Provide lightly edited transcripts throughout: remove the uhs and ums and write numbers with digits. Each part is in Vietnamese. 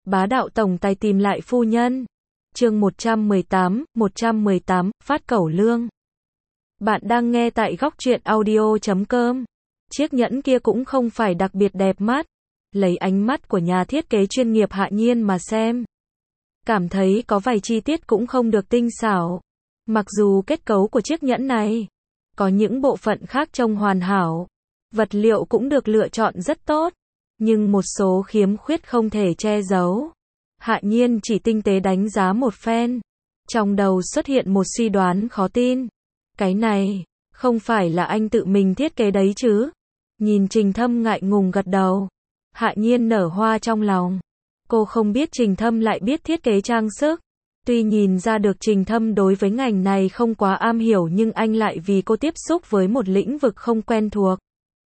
Bá đạo tổng tài tìm lại phu nhân. Chương 118, phát cẩu lương. Bạn đang nghe tại góc truyện audio.com. Chiếc nhẫn kia cũng không phải đặc biệt đẹp mắt. Lấy ánh mắt của nhà thiết kế chuyên nghiệp Hạ Nhiên mà xem, cảm thấy có vài chi tiết cũng không được tinh xảo. Mặc dù kết cấu của chiếc nhẫn này có những bộ phận khác trông hoàn hảo, vật liệu cũng được lựa chọn rất tốt, nhưng một số khiếm khuyết không thể che giấu. Hạ Nhiên chỉ tinh tế đánh giá một phen, trong đầu xuất hiện một suy đoán khó tin. Cái này, không phải là anh tự mình thiết kế đấy chứ? Nhìn Trình Thâm ngại ngùng gật đầu. Hạ Nhiên nở hoa trong lòng. Cô không biết Trình Thâm lại biết thiết kế trang sức. Tuy nhìn ra được Trình Thâm đối với ngành này không quá am hiểu, nhưng anh lại vì cô tiếp xúc với một lĩnh vực không quen thuộc,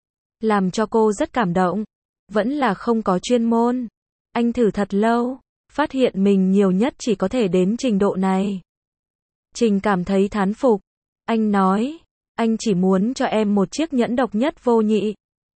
làm cho cô rất cảm động. Vẫn là không có chuyên môn. Anh thử thật lâu, phát hiện mình nhiều nhất chỉ có thể đến trình độ này. Trình cảm thấy thán phục. Anh nói, anh chỉ muốn cho em một chiếc nhẫn độc nhất vô nhị.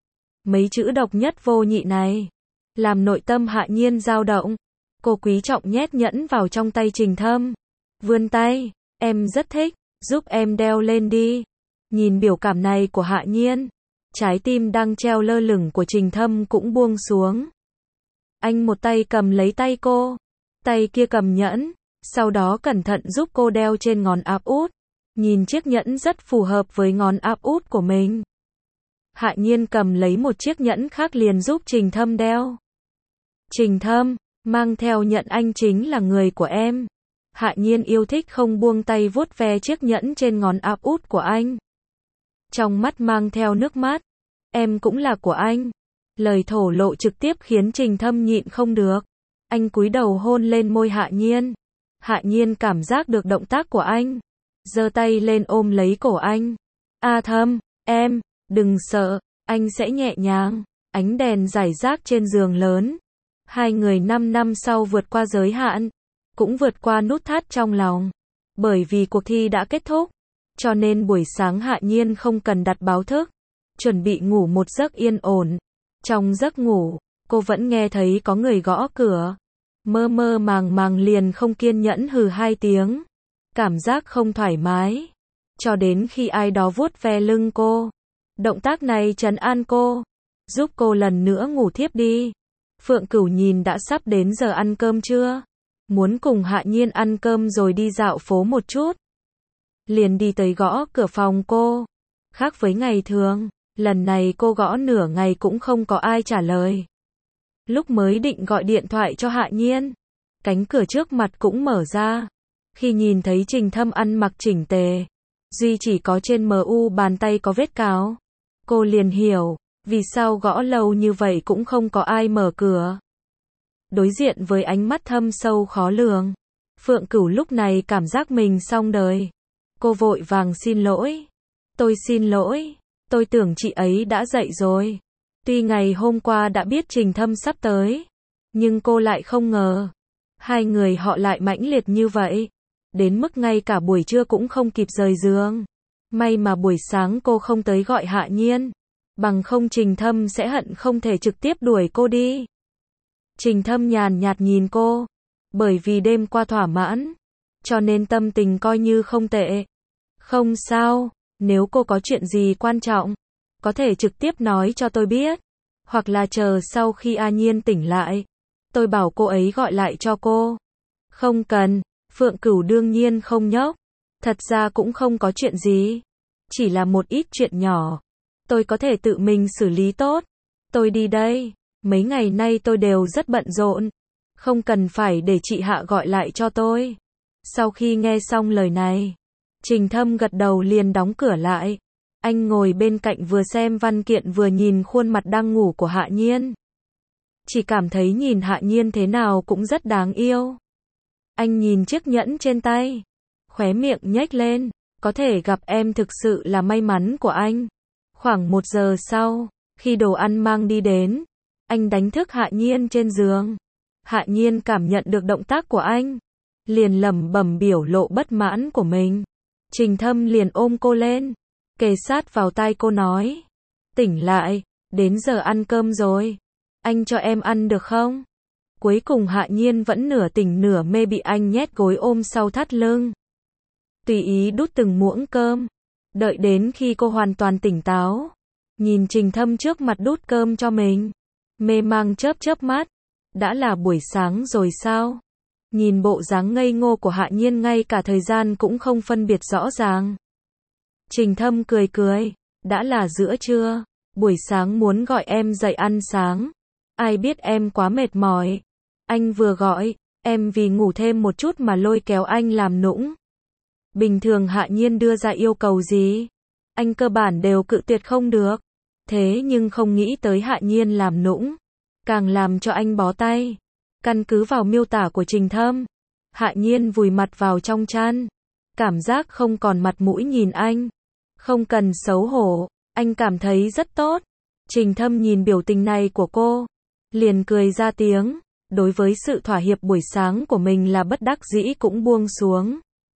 Mấy chữ độc nhất vô nhị này làm nội tâm Hạ Nhiên dao động. Cô quý trọng nhét nhẫn vào trong tay Trình Thâm. Vươn tay, em rất thích, giúp em đeo lên đi. Nhìn biểu cảm này của Hạ Nhiên, trái tim đang treo lơ lửng của Trình Thâm cũng buông xuống. Anh một tay cầm lấy tay cô, tay kia cầm nhẫn, sau đó cẩn thận giúp cô đeo trên ngón áp út. Nhìn chiếc nhẫn rất phù hợp với ngón áp út của mình. Hạ Nhiên cầm lấy một chiếc nhẫn khác liền giúp Trình Thâm đeo. Trình Thâm, mang theo nhẫn, anh chính là người của em. Hạ Nhiên yêu thích không buông tay vuốt ve chiếc nhẫn trên ngón áp út của anh. Trong mắt mang theo nước mắt. Em cũng là của anh. Lời thổ lộ trực tiếp khiến Trình Thâm nhịn không được. Anh cúi đầu hôn lên môi Hạ Nhiên. Hạ Nhiên cảm giác được động tác của anh, giơ tay lên ôm lấy cổ anh. A Thâm, em, đừng sợ, anh sẽ nhẹ nhàng. Ánh đèn rải rác trên giường lớn. Hai người 5 năm sau vượt qua giới hạn, cũng vượt qua nút thắt trong lòng. Bởi vì cuộc thi đã kết thúc, cho nên buổi sáng Hạ Nhiên không cần đặt báo thức, chuẩn bị ngủ một giấc yên ổn. Trong giấc ngủ, cô vẫn nghe thấy có người gõ cửa. Mơ mơ màng màng liền không kiên nhẫn hừ 2 tiếng. Cảm giác không thoải mái. Cho đến khi ai đó vuốt ve lưng cô. Động tác này trấn an cô, giúp cô lần nữa ngủ thiếp đi. Phượng Cửu nhìn đã sắp đến giờ ăn cơm trưa, muốn cùng Hạ Nhiên ăn cơm rồi đi dạo phố một chút. Liền đi tới gõ cửa phòng cô. Khác với ngày thường, lần này cô gõ nửa ngày cũng không có ai trả lời. Lúc mới định gọi điện thoại cho Hạ Nhiên, cánh cửa trước mặt cũng mở ra. Khi nhìn thấy Trình Thâm ăn mặc chỉnh tề, duy chỉ có trên mu bàn tay có vết cào, cô liền hiểu vì sao gõ lâu như vậy cũng không có ai mở cửa. Đối diện với ánh mắt thâm sâu khó lường, Phượng Cửu lúc này cảm giác mình xong đời. Cô vội vàng xin lỗi. Tôi xin lỗi, tôi tưởng chị ấy đã dậy rồi. Tuy ngày hôm qua đã biết Trình Thâm sắp tới, nhưng cô lại không ngờ hai người họ lại mãnh liệt như vậy, đến mức ngay cả buổi trưa cũng không kịp rời giường. May mà buổi sáng cô không tới gọi Hạ Nhiên, bằng không Trình Thâm sẽ hận không thể trực tiếp đuổi cô đi. Trình Thâm nhàn nhạt nhìn cô, bởi vì đêm qua thỏa mãn, cho nên tâm tình coi như không tệ. Không sao, nếu cô có chuyện gì quan trọng, có thể trực tiếp nói cho tôi biết, hoặc là chờ sau khi A Nhiên tỉnh lại, tôi bảo cô ấy gọi lại cho cô. Không cần, Phượng Cửu đương nhiên không nhốc. Thật ra cũng không có chuyện gì, chỉ là một ít chuyện nhỏ, tôi có thể tự mình xử lý tốt. Tôi đi đây, mấy ngày nay tôi đều rất bận rộn, không cần phải để chị Hạ gọi lại cho tôi. Sau khi nghe xong lời này, Trình Thâm gật đầu liền đóng cửa lại. Anh ngồi bên cạnh vừa xem văn kiện vừa nhìn khuôn mặt đang ngủ của Hạ Nhiên. Chỉ cảm thấy nhìn Hạ Nhiên thế nào cũng rất đáng yêu. Anh nhìn chiếc nhẫn trên tay, khóe miệng nhếch lên, có thể gặp em thực sự là may mắn của anh. Khoảng 1 giờ sau, khi đồ ăn mang đi đến, anh đánh thức Hạ Nhiên trên giường. Hạ Nhiên cảm nhận được động tác của anh, liền lẩm bẩm biểu lộ bất mãn của mình. Trình Thâm liền ôm cô lên, kề sát vào tai cô nói, tỉnh lại, đến giờ ăn cơm rồi, anh cho em ăn được không? Cuối cùng Hạ Nhiên vẫn nửa tỉnh nửa mê bị anh nhét gối ôm sau thắt lưng. Tùy ý đút từng muỗng cơm. Đợi đến khi cô hoàn toàn tỉnh táo, nhìn Trình Thâm trước mặt đút cơm cho mình, mê mang chớp chớp mắt. Đã là buổi sáng rồi sao? Nhìn bộ dáng ngây ngô của Hạ Nhiên ngay cả thời gian cũng không phân biệt rõ ràng. Trình Thâm cười cười, đã là giữa trưa, buổi sáng muốn gọi em dậy ăn sáng. Ai biết em quá mệt mỏi. Anh vừa gọi, em vì ngủ thêm một chút mà lôi kéo anh làm nũng. Bình thường Hạ Nhiên đưa ra yêu cầu gì, anh cơ bản đều cự tuyệt không được. Thế nhưng không nghĩ tới Hạ Nhiên làm nũng, càng làm cho anh bó tay. Căn cứ vào miêu tả của Trình Thâm, Hạ Nhiên vùi mặt vào trong chăn, cảm giác không còn mặt mũi nhìn anh. Không cần xấu hổ, anh cảm thấy rất tốt. Trình Thâm nhìn biểu tình này của cô, liền cười ra tiếng. Đối với sự thỏa hiệp buổi sáng của mình là bất đắc dĩ cũng buông xuống.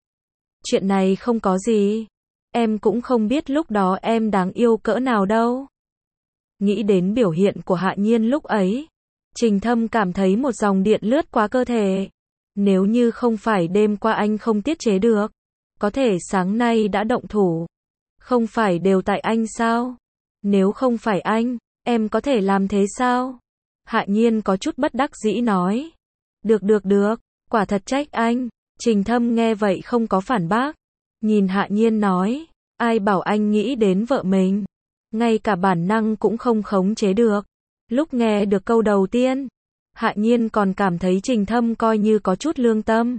Chuyện này không có gì. Em cũng không biết lúc đó em đáng yêu cỡ nào đâu. Nghĩ đến biểu hiện của Hạ Nhiên lúc ấy, Trình Thâm cảm thấy một dòng điện lướt qua cơ thể. Nếu như không phải đêm qua anh không tiết chế được, có thể sáng nay đã động thủ. Không phải đều tại anh sao? Nếu không phải anh, em có thể làm thế sao? Hạ Nhiên có chút bất đắc dĩ nói. Được, quả thật trách anh. Trình Thâm nghe vậy không có phản bác. Nhìn Hạ Nhiên nói, ai bảo anh nghĩ đến vợ mình. Ngay cả bản năng cũng không khống chế được. Lúc nghe được câu đầu tiên, Hạ Nhiên còn cảm thấy Trình Thâm coi như có chút lương tâm.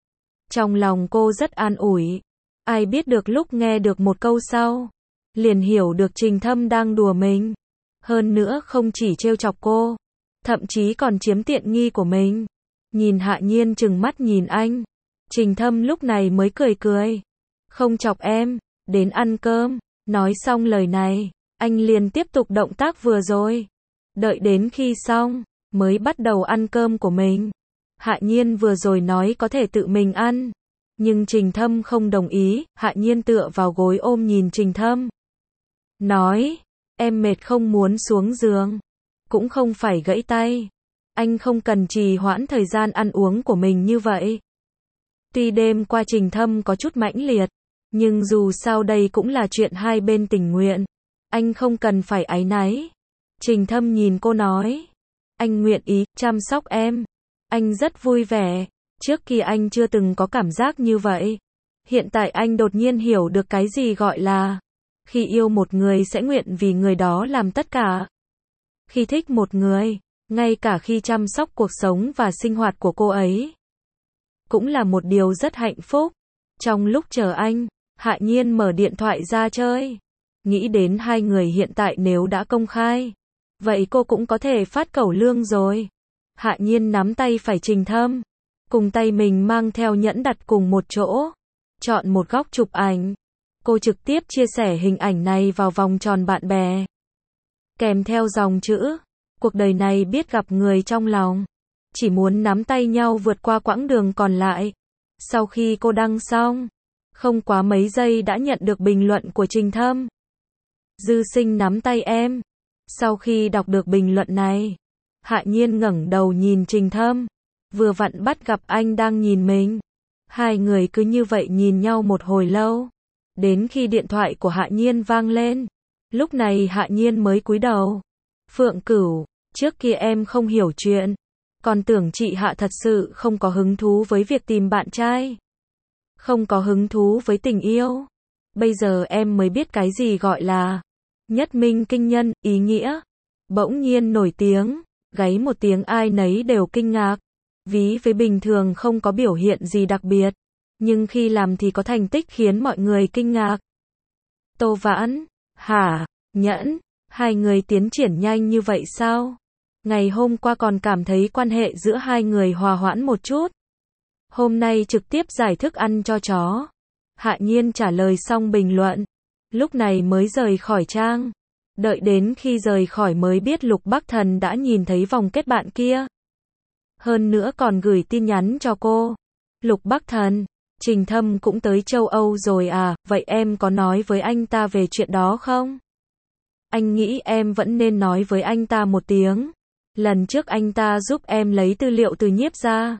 Trong lòng cô rất an ủi. Ai biết được lúc nghe được một câu sau, liền hiểu được Trình Thâm đang đùa mình. Hơn nữa không chỉ trêu chọc cô, thậm chí còn chiếm tiện nghi của mình. Nhìn Hạ Nhiên trừng mắt nhìn anh, Trình Thâm lúc này mới cười cười. Không chọc em, đến ăn cơm. Nói xong lời này, anh liền tiếp tục động tác vừa rồi. Đợi đến khi xong, mới bắt đầu ăn cơm của mình. Hạ Nhiên vừa rồi nói có thể tự mình ăn, nhưng Trình Thâm không đồng ý. Hạ Nhiên tựa vào gối ôm nhìn Trình Thâm, nói, em mệt không muốn xuống giường, cũng không phải gãy tay. Anh không cần trì hoãn thời gian ăn uống của mình như vậy. Tuy đêm qua Trình Thâm có chút mãnh liệt, nhưng dù sao đây cũng là chuyện hai bên tình nguyện. Anh không cần phải áy náy. Trình Thâm nhìn cô nói, anh nguyện ý chăm sóc em. Anh rất vui vẻ. Trước kia anh chưa từng có cảm giác như vậy. Hiện tại anh đột nhiên hiểu được cái gì gọi là khi yêu một người sẽ nguyện vì người đó làm tất cả. Khi thích một người, ngay cả khi chăm sóc cuộc sống và sinh hoạt của cô ấy, cũng là một điều rất hạnh phúc. Trong lúc chờ anh, Hạ Nhiên mở điện thoại ra chơi. Nghĩ đến hai người hiện tại nếu đã công khai, vậy cô cũng có thể phát cẩu lương rồi. Hạ Nhiên nắm tay phải Trình Thâm, cùng tay mình mang theo nhẫn đặt cùng một chỗ. Chọn một góc chụp ảnh. Cô trực tiếp chia sẻ hình ảnh này vào vòng tròn bạn bè. Kèm theo dòng chữ, cuộc đời này biết gặp người trong lòng. Chỉ muốn nắm tay nhau vượt qua quãng đường còn lại. Sau khi cô đăng xong, không quá mấy giây đã nhận được bình luận của Trình Thâm. Dư Sinh nắm tay em. Sau khi đọc được bình luận này, Hạ Nhiên ngẩng đầu nhìn Trình Thâm. Vừa vặn bắt gặp anh đang nhìn mình. Hai người cứ như vậy nhìn nhau một hồi lâu. Đến khi điện thoại của Hạ Nhiên vang lên. Lúc này Hạ Nhiên mới cúi đầu. Phượng Cửu, trước kia em không hiểu chuyện. Còn tưởng chị Hạ thật sự không có hứng thú với việc tìm bạn trai. Không có hứng thú với tình yêu. Bây giờ em mới biết cái gì gọi là nhất minh kinh nhân, ý nghĩa. Bỗng nhiên nổi tiếng, gáy một tiếng ai nấy đều kinh ngạc. Ví với bình thường không có biểu hiện gì đặc biệt, nhưng khi làm thì có thành tích khiến mọi người kinh ngạc. Tô Vãn, hả, Nhẫn, hai người tiến triển nhanh như vậy sao? Ngày hôm qua còn cảm thấy quan hệ giữa hai người hòa hoãn một chút. Hôm nay trực tiếp giải thức ăn cho chó. Hạ Nhiên trả lời xong bình luận. Lúc này mới rời khỏi trang. Đợi đến khi rời khỏi mới biết Lục Bắc Thần đã nhìn thấy vòng kết bạn kia. Hơn nữa còn gửi tin nhắn cho cô. Lục Bắc Thần, Trình Thâm cũng tới châu Âu rồi à, vậy em có nói với anh ta về chuyện đó không? Anh nghĩ em vẫn nên nói với anh ta một tiếng. Lần trước anh ta giúp em lấy tư liệu từ Nhiếp ra.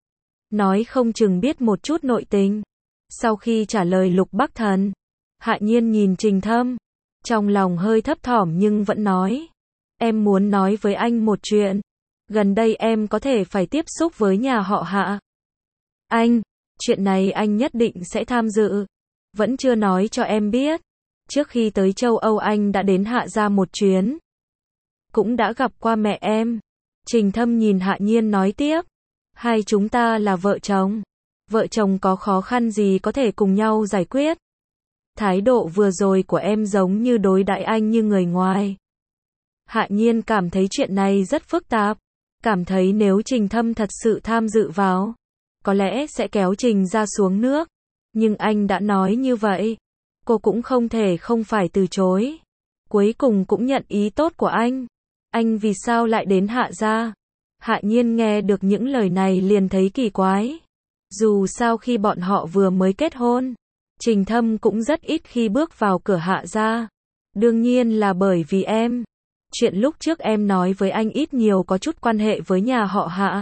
Nói không chừng biết một chút nội tình. Sau khi trả lời Lục Bắc Thần, Hạ Nhiên nhìn Trình Thâm. Trong lòng hơi thấp thỏm nhưng vẫn nói. Em muốn nói với anh một chuyện. Gần đây em có thể phải tiếp xúc với nhà họ Hạ. Anh, chuyện này anh nhất định sẽ tham dự. Vẫn chưa nói cho em biết. Trước khi tới châu Âu anh đã đến Hạ gia một chuyến. Cũng đã gặp qua mẹ em. Trình Thâm nhìn Hạ Nhiên nói tiếp. Hai chúng ta là vợ chồng. Vợ chồng có khó khăn gì có thể cùng nhau giải quyết. Thái độ vừa rồi của em giống như đối đãi anh như người ngoài. Hạ Nhiên cảm thấy chuyện này rất phức tạp. Cảm thấy nếu Trình Thâm thật sự tham dự vào, có lẽ sẽ kéo Trình ra xuống nước. Nhưng anh đã nói như vậy. Cô cũng không thể không phải từ chối. Cuối cùng cũng nhận ý tốt của anh. Anh vì sao lại đến Hạ gia? Hạ Nhiên nghe được những lời này liền thấy kỳ quái. Dù sao khi bọn họ vừa mới kết hôn, Trình Thâm cũng rất ít khi bước vào cửa Hạ gia. Đương nhiên là bởi vì em. Chuyện lúc trước em nói với anh ít nhiều có chút quan hệ với nhà họ Hạ.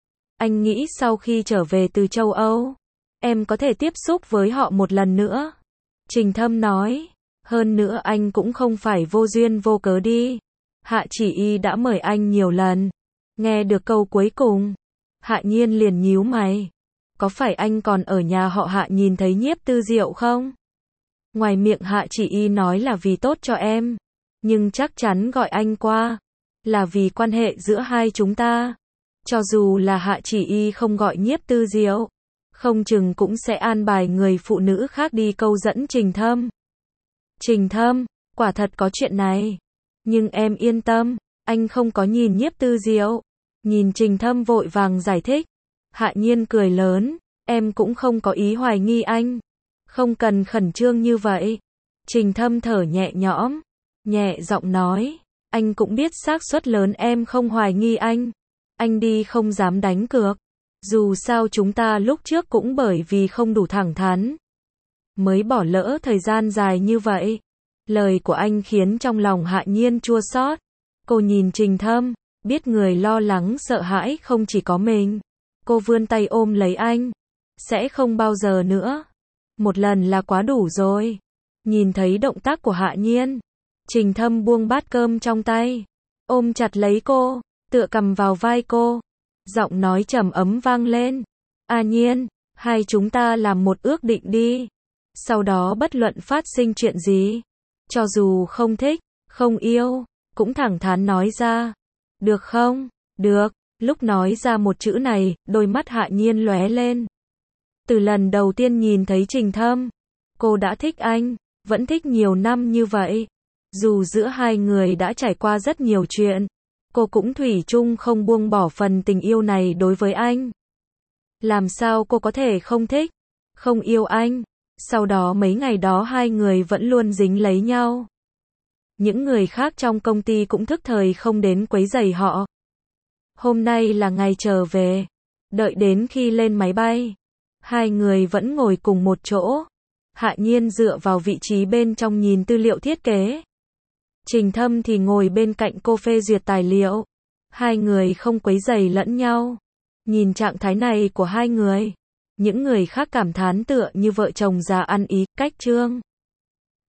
Anh nghĩ sau khi trở về từ châu Âu, em có thể tiếp xúc với họ một lần nữa. Trình Thâm nói. Hơn nữa anh cũng không phải vô duyên vô cớ đi. Hạ Chỉ Y đã mời anh nhiều lần. Nghe được câu cuối cùng, Hạ Nhiên liền nhíu mày. Có phải anh còn ở nhà họ Hạ nhìn thấy Nhiếp Tư Diệu không? Ngoài miệng Hạ Chỉ Y nói là vì tốt cho em, nhưng chắc chắn gọi anh qua là vì quan hệ giữa hai chúng ta. Cho dù là Hạ Chỉ Y không gọi Nhiếp Tư Diệu, không chừng cũng sẽ an bài người phụ nữ khác đi câu dẫn Trình Thâm. Trình Thâm, quả thật có chuyện này. Nhưng em yên tâm, anh không có nhìn Nhiếp Tư Diệu. Nhìn Trình Thâm vội vàng giải thích. Hạ Nhiên cười lớn, em cũng không có ý hoài nghi anh. Không cần khẩn trương như vậy. Trình Thâm thở nhẹ nhõm, nhẹ giọng nói, anh cũng biết xác suất lớn em không hoài nghi anh. Anh đi không dám đánh cược. Dù sao chúng ta lúc trước cũng bởi vì không đủ thẳng thắn, mới bỏ lỡ thời gian dài như vậy. Lời của anh khiến trong lòng Hạ Nhiên chua xót. Cô nhìn Trình Thâm, biết người lo lắng sợ hãi không chỉ có mình. Cô vươn tay ôm lấy anh. Sẽ không bao giờ nữa. Một lần là quá đủ rồi. Nhìn thấy động tác của Hạ Nhiên, Trình Thâm buông bát cơm trong tay, ôm chặt lấy cô, tựa cầm vào vai cô. Giọng nói trầm ấm vang lên. A Nhiên, hai chúng ta làm một ước định đi. Sau đó bất luận phát sinh chuyện gì, cho dù không thích, không yêu, cũng thẳng thắn nói ra. Được không? Được. Lúc nói ra một chữ này, đôi mắt Hạ Nhiên lóe lên. Từ lần đầu tiên nhìn thấy Trình Thâm, cô đã thích anh, vẫn thích nhiều năm như vậy. Dù giữa hai người đã trải qua rất nhiều chuyện, cô cũng thủy chung không buông bỏ phần tình yêu này đối với anh. Làm sao cô có thể không thích, không yêu anh? Sau đó mấy ngày đó hai người vẫn luôn dính lấy nhau. Những người khác trong công ty cũng thức thời không đến quấy rầy họ. Hôm nay là ngày trở về. Đợi đến khi lên máy bay, hai người vẫn ngồi cùng một chỗ. Hạ Nhiên dựa vào vị trí bên trong nhìn tư liệu thiết kế. Trình Thâm thì ngồi bên cạnh cô phê duyệt tài liệu. Hai người không quấy rầy lẫn nhau. Nhìn trạng thái này của hai người, những người khác cảm thán tựa như vợ chồng già ăn ý, cách chương.